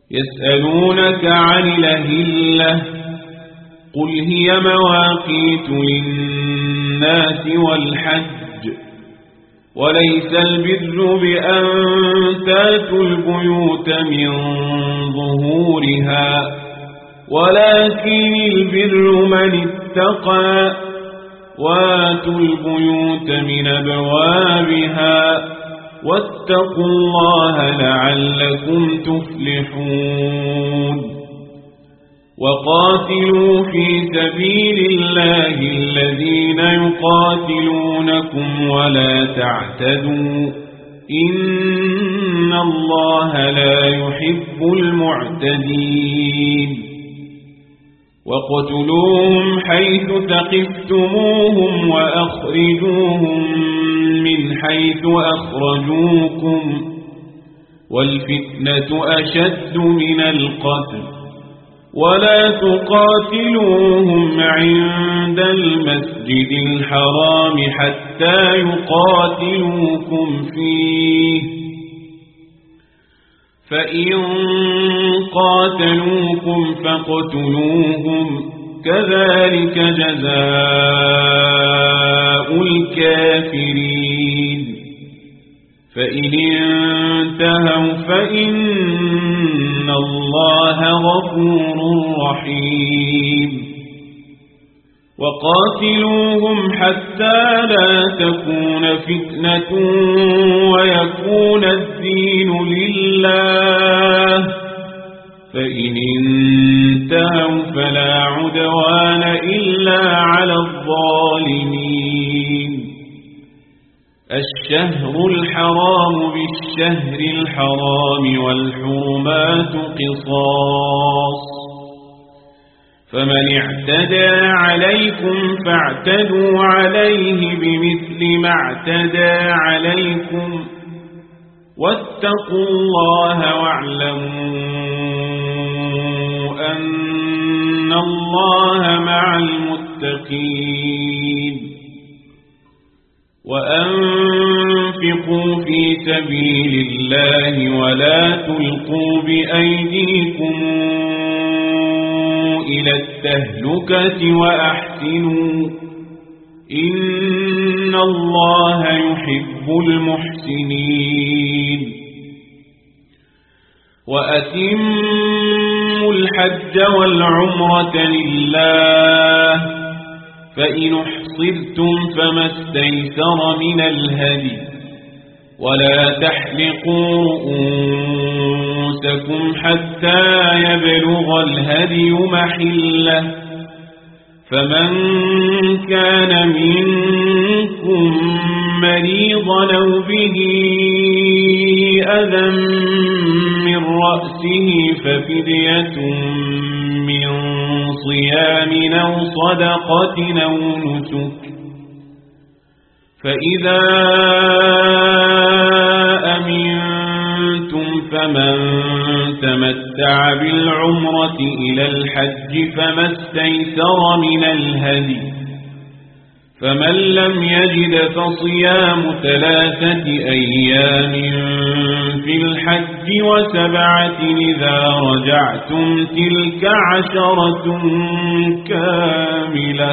يسألونك عن الأهلة قل هي مواقيت للناس والحج وليس البر بأن تاتوا البيوت من ظهورها ولكن البر من اتقى واتوا البيوت من أبوابها واتقوا الله لعلكم تفلحون وقاتلوا في سبيل الله الذين يقاتلونكم ولا تعتدوا إن الله لا يحب المعتدين وقتلوهم حيث ثقفتموهم وأخرجوهم من حيث أخرجوكم والفتنة أشد من القتل ولا تقاتلوهم عند المسجد الحرام حتى يقاتلوكم فيه فإن قاتلوكم فاقتلوهم كذلك جزاء الكافرين فإن انتهوا فإن الله غفور رحيم وقاتلوهم حتى لا تكون فتنة ويكون الدين لله فإن انتهوا فلا عدوان إلا على الظالمين الشهر الحرام بالشهر الحرام والحرمات قصاص فمن اعتدى عليكم فاعتدوا عليه بمثل ما اعتدى عليكم واتقوا الله واعلموا أن الله مع المتقين وأنفقوا في سبيل الله ولا تلقوا بأيديكم إلى التهلكة وأحسنوا إن الله يحب المحسنين وأتموا الحج والعمرة لله فإن احصرتم فما استيسر من الهدي ولا تحلقوا رؤوسكم حتى يبلغ الهدي محله فمن كان منكم مريضا أو به أذى من رأسه ففدية من صيام أو صدقة أو نسك فإذا أمنتم فمن تمتع بالعمرة إلى الحج فما استيسر من الهدي فمن لم يجد فصيام 3 أيام في الحج و7 إذا رجعتم تلك 10 كاملة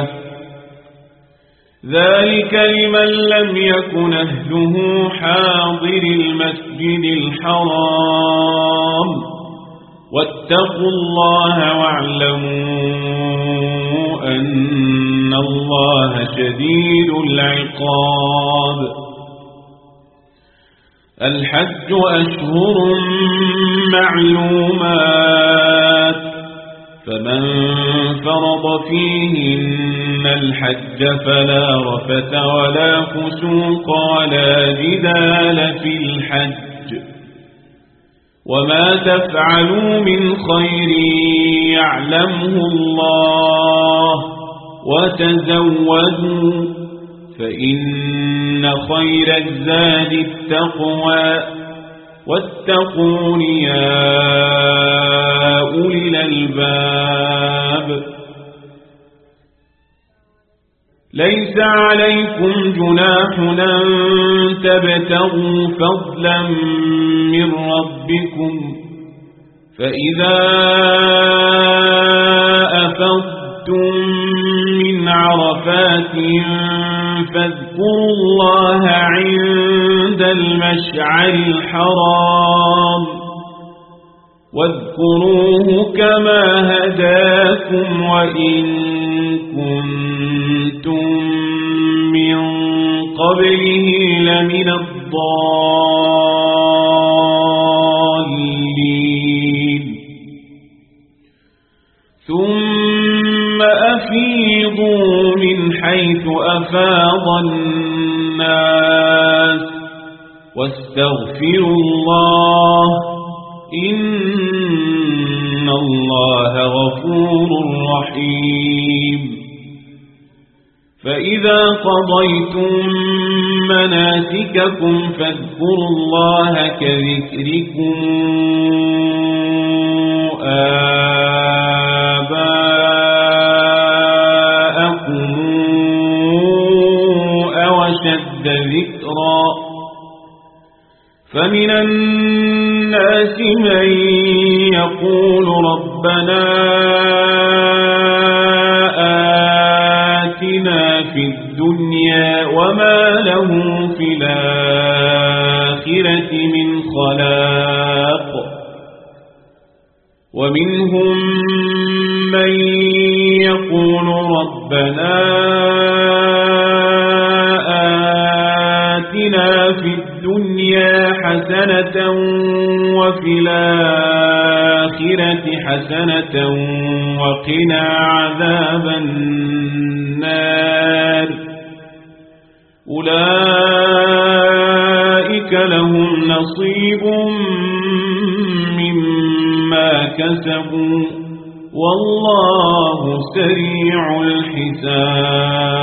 ذلك لمن لم يكن أهله حاضر المسجد الحرام واتقوا الله واعلموا أن الله شديد العقاب الحج أشهر معلومات فمن فرض فيهن الحج فلا رفث ولا فسوق ولا جدال في الحج وما تفعلوا من خير يعلمه الله وتزودوا فإن خير الزاد التقوى واتقون يا أولي الألباب ليس عليكم جناح أن تبتغوا فضلا من ربكم فإذا أفضتم من عرفات فاذكروا الله عند المشعر الحرام واذكروه كما هداكم وإن كنتم من قبله لمن الضالين ثم أفيضوا من حيث أفاض الناس واستغفروا الله إن الله غفور رحيم فإذا قضيتم مناسككم فاذكروا الله كذكركم آباءكم أو أشد ذكرا فمن الناس من يقول ربنا آتنا في الدنيا وما له في الآخرة من خلاق ومنهم من يقول ربنا آتنا في الدنيا حسنة وفي الآخرة حسنة وقنا عذاب النار أولئك لهم نصيب مما كسبوا والله سريع الحساب